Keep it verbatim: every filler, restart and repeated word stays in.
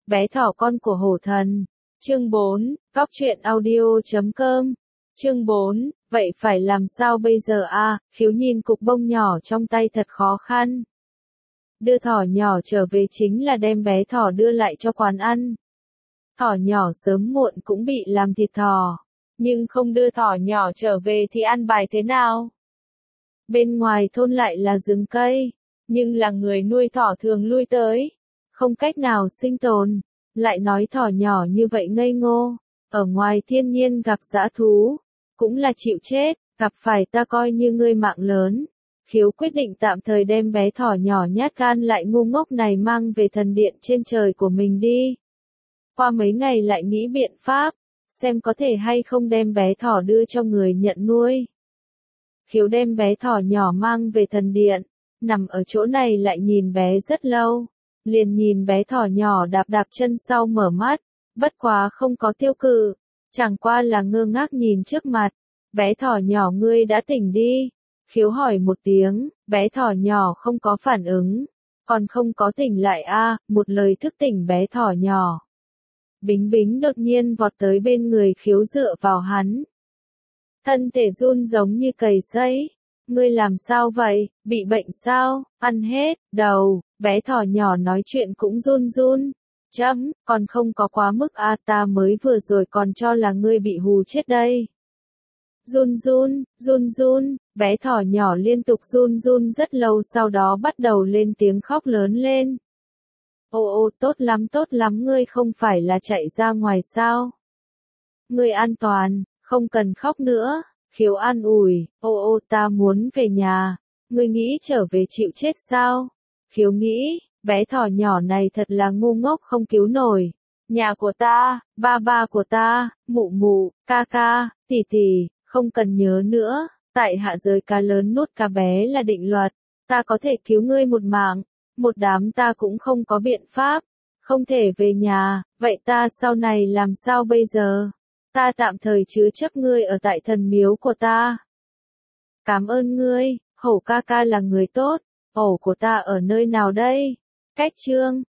Bé thỏ con của hổ thần. Chương bốn, Cóc truyện audio chấm com. Chương bốn, vậy phải làm sao bây giờ a? Khiếu nhìn cục bông nhỏ trong tay thật khó khăn. Đưa thỏ nhỏ trở về chính là đem bé thỏ đưa lại cho quán ăn. Thỏ nhỏ sớm muộn cũng bị làm thịt thỏ, nhưng không đưa thỏ nhỏ trở về thì ăn bài thế nào? Bên ngoài thôn lại là rừng cây, nhưng là người nuôi thỏ thường lui tới, không cách nào sinh tồn, lại nói thỏ nhỏ như vậy ngây ngô, ở ngoài thiên nhiên gặp dã thú, cũng là chịu chết, gặp phải ta coi như ngươi mạng lớn. Khiếu quyết định tạm thời đem bé thỏ nhỏ nhát gan lại ngu ngốc này mang về thần điện trên trời của mình đi. Qua mấy ngày lại nghĩ biện pháp, xem có thể hay không đem bé thỏ đưa cho người nhận nuôi. Khiếu đem bé thỏ nhỏ mang về thần điện, nằm ở chỗ này lại nhìn bé rất lâu, liền nhìn bé thỏ nhỏ đạp đạp chân sau mở mắt, bất quá không có tiêu cự, chẳng qua là ngơ ngác nhìn trước mặt. Bé thỏ nhỏ ngươi đã tỉnh đi. Khiếu hỏi một tiếng, bé thỏ nhỏ không có phản ứng, còn không có tỉnh lại a, à, một lời thức tỉnh bé thỏ nhỏ. Bính Bính đột nhiên vọt tới bên người Khiếu dựa vào hắn. Thân thể run giống như cầy sấy. Ngươi làm sao vậy, bị bệnh sao, ăn hết, đầu, bé thỏ nhỏ nói chuyện cũng run run. Chấm, còn không có quá mức a, à, ta mới vừa rồi còn cho là ngươi bị hù chết đây. Run run, run run, bé thỏ nhỏ liên tục run run rất lâu sau đó bắt đầu lên tiếng khóc lớn lên. Ô ô tốt lắm tốt lắm ngươi không phải là chạy ra ngoài sao? Ngươi an toàn, không cần khóc nữa. Khiếu an ủi, ô ô ta muốn về nhà, ngươi nghĩ trở về chịu chết sao? Khiếu nghĩ, bé thỏ nhỏ này thật là ngu ngốc không cứu nổi. Nhà của ta, ba ba của ta, mụ mụ, ca ca, tỷ tỷ, không cần nhớ nữa, tại hạ giới cá lớn nuốt cá bé là định luật, ta có thể cứu ngươi một mạng, một đám ta cũng không có biện pháp, không thể về nhà, vậy ta sau này làm sao bây giờ? Ta tạm thời chứa chấp ngươi ở tại thần miếu của ta. Cảm ơn ngươi, hổ ca ca là người tốt, hổ của ta ở nơi nào đây? Cách chương,